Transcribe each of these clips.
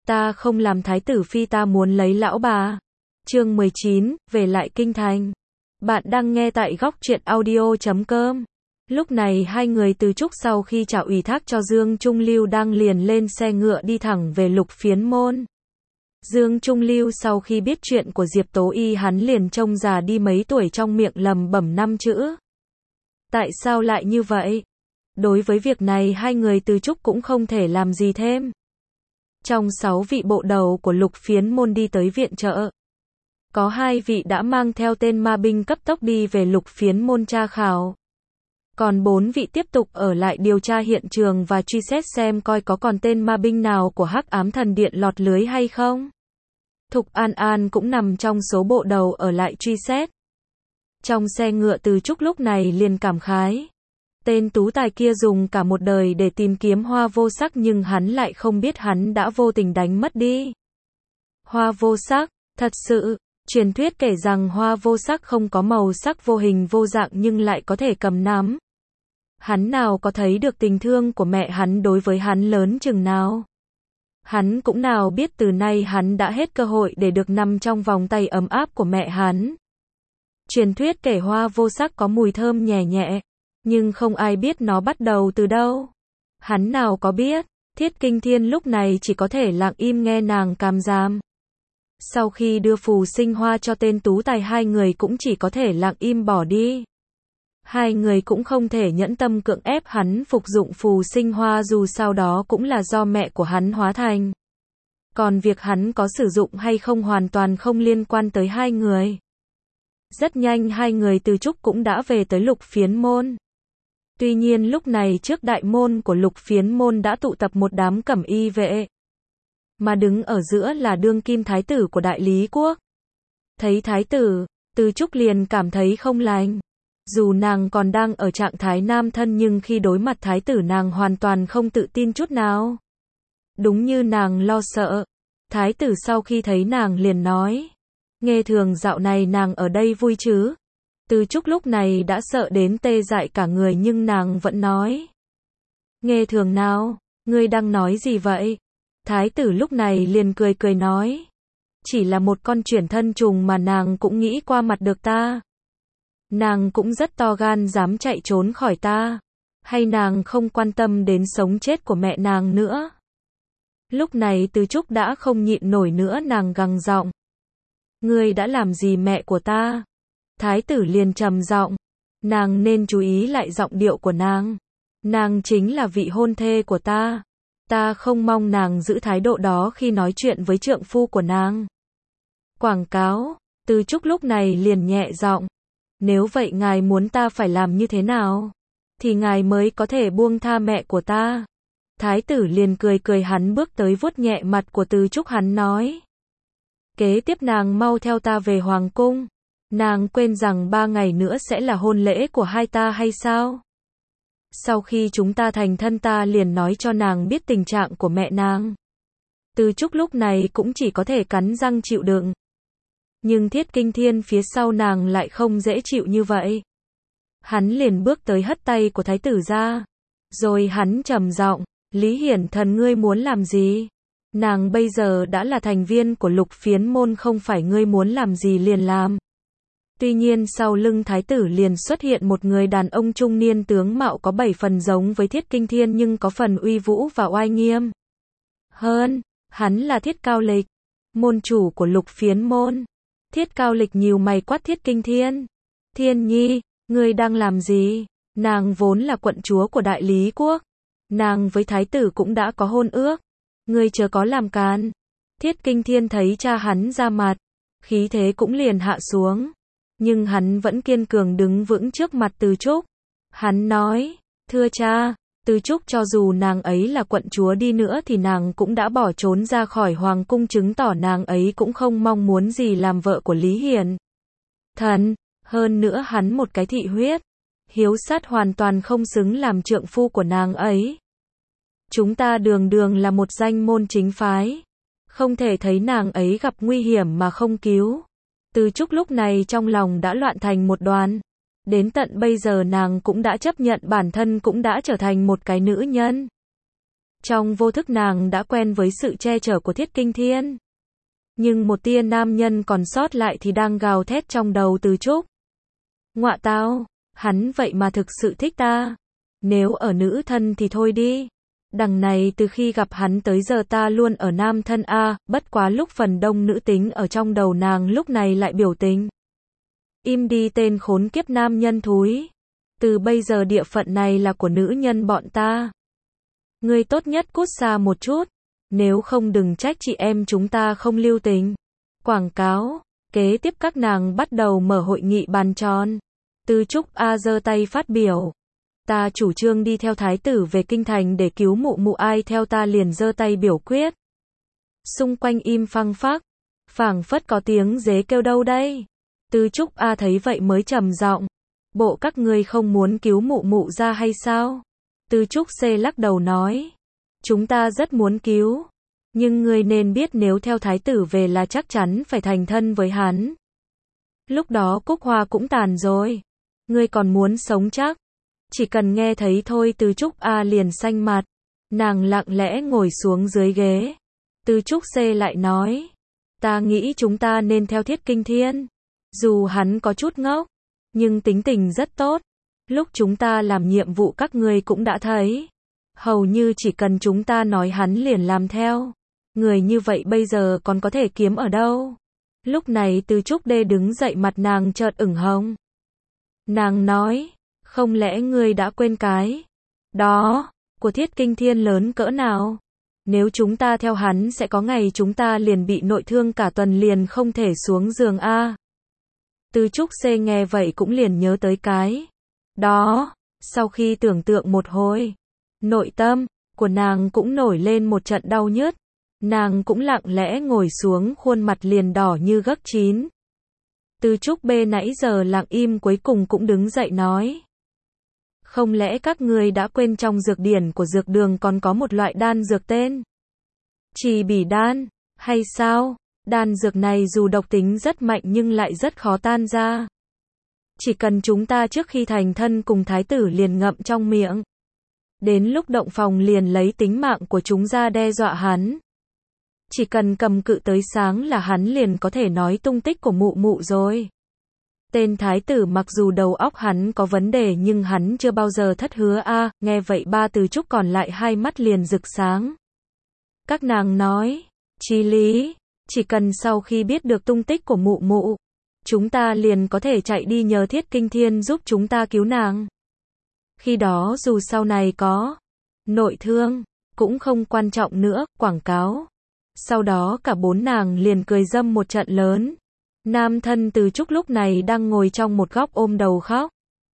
Ta không làm thái tử phi, ta muốn lấy lão bà. Chương 19, về lại kinh thành. Bạn đang nghe tại góc truyện audio.com. Lúc này hai người Từ Trúc sau khi trả ủy thác cho Dương Trung Lưu đang liền lên xe ngựa đi thẳng về Lục Phiến Môn. Dương Trung Lưu sau khi biết chuyện của Diệp Tố Y hắn liền trông già đi mấy tuổi, trong miệng lẩm bẩm 5 chữ. Tại sao lại như vậy? Đối với việc này hai người Từ Trúc cũng không thể làm gì thêm. Trong 6 vị bộ đầu của Lục Phiến Môn đi tới viện trợ, có 2 vị đã mang theo tên ma binh cấp tốc đi về Lục Phiến Môn tra khảo. Còn 4 vị tiếp tục ở lại điều tra hiện trường và truy xét xem coi có còn tên ma binh nào của Hắc Ám Thần Điện lọt lưới hay không. Thục An An cũng nằm trong số bộ đầu ở lại truy xét. Trong xe ngựa Từ Trúc lúc này liền cảm khái. Tên tú tài kia dùng cả một đời để tìm kiếm Hoa Vô Sắc, nhưng hắn lại không biết hắn đã vô tình đánh mất đi. Hoa Vô Sắc, thật sự, truyền thuyết kể rằng Hoa Vô Sắc không có màu sắc, vô hình vô dạng nhưng lại có thể cầm nắm. Hắn nào có thấy được tình thương của mẹ hắn đối với hắn lớn chừng nào. Hắn cũng nào biết từ nay hắn đã hết cơ hội để được nằm trong vòng tay ấm áp của mẹ hắn. Truyền thuyết kể Hoa Vô Sắc có mùi thơm nhẹ nhẹ, nhưng không ai biết nó bắt đầu từ đâu. Hắn nào có biết, Thiết Kinh Thiên lúc này chỉ có thể lặng im nghe nàng càm ràm. Sau khi đưa phù sinh hoa cho tên tú tài, hai người cũng chỉ có thể lặng im bỏ đi. Hai người cũng không thể nhẫn tâm cưỡng ép hắn phục dụng phù sinh hoa, dù sao đó cũng là do mẹ của hắn hóa thành. Còn việc hắn có sử dụng hay không hoàn toàn không liên quan tới hai người. Rất nhanh hai người Từ Trúc cũng đã về tới Lục Phiến Môn. Tuy nhiên lúc này trước đại môn của Lục Phiến Môn đã tụ tập một đám cẩm y vệ. Mà đứng ở giữa là đương kim thái tử của Đại Lý Quốc. Thấy thái tử, Từ Trúc liền cảm thấy không lành. Dù nàng còn đang ở trạng thái nam thân nhưng khi đối mặt thái tử nàng hoàn toàn không tự tin chút nào. Đúng như nàng lo sợ. Thái tử sau khi thấy nàng liền nói. Nghe thường dạo này nàng ở đây vui chứ? Từ Trúc lúc này đã sợ đến tê dại cả người nhưng nàng vẫn nói. Nghe thường nào? Ngươi đang nói gì vậy? Thái tử lúc này liền cười cười nói. Chỉ là một con chuyển thân trùng mà nàng cũng nghĩ qua mặt được ta. Nàng cũng rất to gan dám chạy trốn khỏi ta. Hay nàng không quan tâm đến sống chết của mẹ nàng nữa? Lúc này Từ Trúc đã không nhịn nổi nữa, nàng gằn giọng. Ngươi đã làm gì mẹ của ta? Thái tử liền trầm giọng. Nàng nên chú ý lại giọng điệu của nàng. Nàng chính là vị hôn thê của ta. Ta không mong nàng giữ thái độ đó khi nói chuyện với trượng phu của nàng. Quảng cáo. Từ Trúc lúc này liền nhẹ giọng. Nếu vậy ngài muốn ta phải làm như thế nào? Thì ngài mới có thể buông tha mẹ của ta. Thái tử liền cười cười, hắn bước tới vuốt nhẹ mặt của Từ Trúc, hắn nói. Kế tiếp nàng mau theo ta về hoàng cung. Nàng quên rằng 3 ngày nữa sẽ là hôn lễ của hai ta hay sao? Sau khi chúng ta thành thân ta liền nói cho nàng biết tình trạng của mẹ nàng. Từ Trúc lúc này cũng chỉ có thể cắn răng chịu đựng. Nhưng Thiết Kinh Thiên phía sau nàng lại không dễ chịu như vậy. Hắn liền bước tới hất tay của thái tử ra. Rồi hắn trầm giọng, Lý Hiển Thần, ngươi muốn làm gì? Nàng bây giờ đã là thành viên của Lục Phiến Môn, không phải ngươi muốn làm gì liền làm. Tuy nhiên sau lưng thái tử liền xuất hiện một người đàn ông trung niên, tướng mạo có 7 phần giống với Thiết Kinh Thiên nhưng có phần uy vũ và oai nghiêm hơn. Hắn là Thiết Cao Lịch, môn chủ của Lục Phiến Môn. Thiết Cao Lịch nhíu mày quát Thiết Kinh Thiên. Thiên nhi, ngươi đang làm gì? Nàng vốn là quận chúa của Đại Lý Quốc. Nàng với thái tử cũng đã có hôn ước. Ngươi chớ có làm càn. Thiết Kinh Thiên thấy cha hắn ra mặt, khí thế cũng liền hạ xuống. Nhưng hắn vẫn kiên cường đứng vững trước mặt Từ Trúc. Hắn nói, thưa cha, Từ Trúc cho dù nàng ấy là quận chúa đi nữa thì nàng cũng đã bỏ trốn ra khỏi hoàng cung, chứng tỏ nàng ấy cũng không mong muốn gì làm vợ của Lý Hiển Thần. Hơn nữa hắn một cái thị huyết, hiếu sát, hoàn toàn không xứng làm trượng phu của nàng ấy. Chúng ta đường đường là một danh môn chính phái, không thể thấy nàng ấy gặp nguy hiểm mà không cứu. Từ Trúc lúc này trong lòng đã loạn thành một đoàn. Đến tận bây giờ nàng cũng đã chấp nhận bản thân cũng đã trở thành một cái nữ nhân. Trong vô thức nàng đã quen với sự che chở của Thiết Kinh Thiên. Nhưng một tia nam nhân còn sót lại thì đang gào thét trong đầu Từ Trúc. Ngọa tao, hắn vậy mà thực sự thích ta. Nếu ở nữ thân thì thôi đi. Đằng này từ khi gặp hắn tới giờ ta luôn ở nam thân a, bất quá lúc phần đông nữ tính ở trong đầu nàng lúc này lại biểu tình. Im đi tên khốn kiếp nam nhân thúi. Từ bây giờ địa phận này là của nữ nhân bọn ta. Ngươi tốt nhất cút xa một chút. Nếu không đừng trách chị em chúng ta không lưu tình. Quảng cáo. Kế tiếp các nàng bắt đầu mở hội nghị bàn tròn. Từ Trúc A giơ tay phát biểu. Ta chủ trương đi theo thái tử về kinh thành để cứu mụ mụ, ai theo ta liền giơ tay biểu quyết. Xung quanh im phăng phắc. Phảng phất có tiếng dế kêu đâu đây. Từ Trúc A thấy vậy mới trầm giọng. Bộ các ngươi không muốn cứu mụ mụ ra hay sao? Từ Trúc C lắc đầu nói. Chúng ta rất muốn cứu. Nhưng ngươi nên biết nếu theo thái tử về là chắc chắn phải thành thân với hắn. Lúc đó cúc hoa cũng tàn rồi. Ngươi còn muốn sống chắc? Chỉ cần nghe thấy thôi Từ Trúc A liền xanh mặt. Nàng lặng lẽ ngồi xuống dưới ghế. Từ Trúc C lại nói. Ta nghĩ chúng ta nên theo Thiết Kinh Thiên. Dù hắn có chút ngốc, nhưng tính tình rất tốt. Lúc chúng ta làm nhiệm vụ các ngươi cũng đã thấy. Hầu như chỉ cần chúng ta nói hắn liền làm theo. Người như vậy bây giờ còn có thể kiếm ở đâu? Lúc này Từ Trúc D đứng dậy, mặt nàng chợt ửng hồng. Nàng nói, không lẽ ngươi đã quên cái đó của Thiết Kinh Thiên lớn cỡ nào? Nếu chúng ta theo hắn sẽ có ngày chúng ta liền bị nội thương cả tuần liền không thể xuống giường a. Từ Trúc C nghe vậy cũng liền nhớ tới cái đó. Sau khi tưởng tượng một hồi, nội tâm của nàng cũng nổi lên một trận đau nhức. Nàng cũng lặng lẽ ngồi xuống, khuôn mặt liền đỏ như gấc chín. Từ Trúc B nãy giờ lặng im cuối cùng cũng đứng dậy nói. Không lẽ các ngươi đã quên trong dược điển của dược đường còn có một loại đan dược tên Trì Bỉ đan, hay sao? Đan dược này dù độc tính rất mạnh nhưng lại rất khó tan ra. Chỉ cần chúng ta trước khi thành thân cùng thái tử liền ngậm trong miệng. Đến lúc động phòng liền lấy tính mạng của chúng ra đe dọa hắn. Chỉ cần cầm cự tới sáng là hắn liền có thể nói tung tích của mụ mụ rồi. Tên thái tử mặc dù đầu óc hắn có vấn đề nhưng hắn chưa bao giờ thất hứa a. Nghe vậy ba Từ Trúc còn lại hai mắt liền rực sáng. Các nàng nói, chí lý, chỉ cần sau khi biết được tung tích của mụ mụ, chúng ta liền có thể chạy đi nhờ Thiết Kinh Thiên giúp chúng ta cứu nàng. Khi đó dù sau này có nội thương, cũng không quan trọng nữa. Quảng cáo. Sau đó cả bốn nàng liền cười râm một trận lớn. Nam thân Từ Trúc lúc này đang ngồi trong một góc ôm đầu khóc.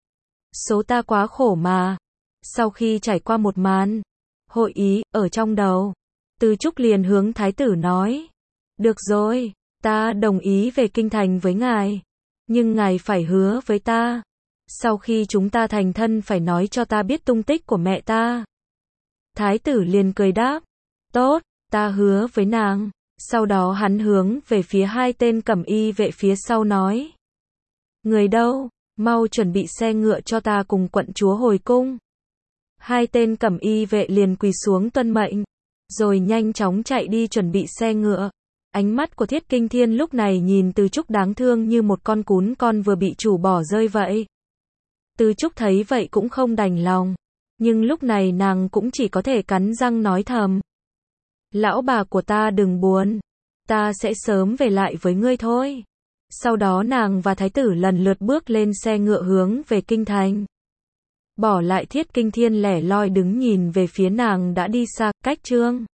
Số ta quá khổ mà. Sau khi trải qua một màn hội ý ở trong đầu, Từ Trúc liền hướng thái tử nói. Được rồi, ta đồng ý về kinh thành với ngài. Nhưng ngài phải hứa với ta. Sau khi chúng ta thành thân phải nói cho ta biết tung tích của mẹ ta. Thái tử liền cười đáp. Tốt, ta hứa với nàng. Sau đó hắn hướng về phía hai tên cẩm y vệ phía sau nói. Người đâu, mau chuẩn bị xe ngựa cho ta cùng quận chúa hồi cung. Hai tên cẩm y vệ liền quỳ xuống tuân mệnh. Rồi nhanh chóng chạy đi chuẩn bị xe ngựa. Ánh mắt của Thiết Kinh Thiên lúc này nhìn Từ Trúc đáng thương như một con cún con vừa bị chủ bỏ rơi vậy. Từ Trúc thấy vậy cũng không đành lòng. Nhưng lúc này nàng cũng chỉ có thể cắn răng nói thầm. Lão bà của ta đừng buồn. Ta sẽ sớm về lại với ngươi thôi. Sau đó nàng và thái tử lần lượt bước lên xe ngựa hướng về kinh thành. Bỏ lại Thiết Kinh Thiên lẻ loi đứng nhìn về phía nàng đã đi xa, cách chương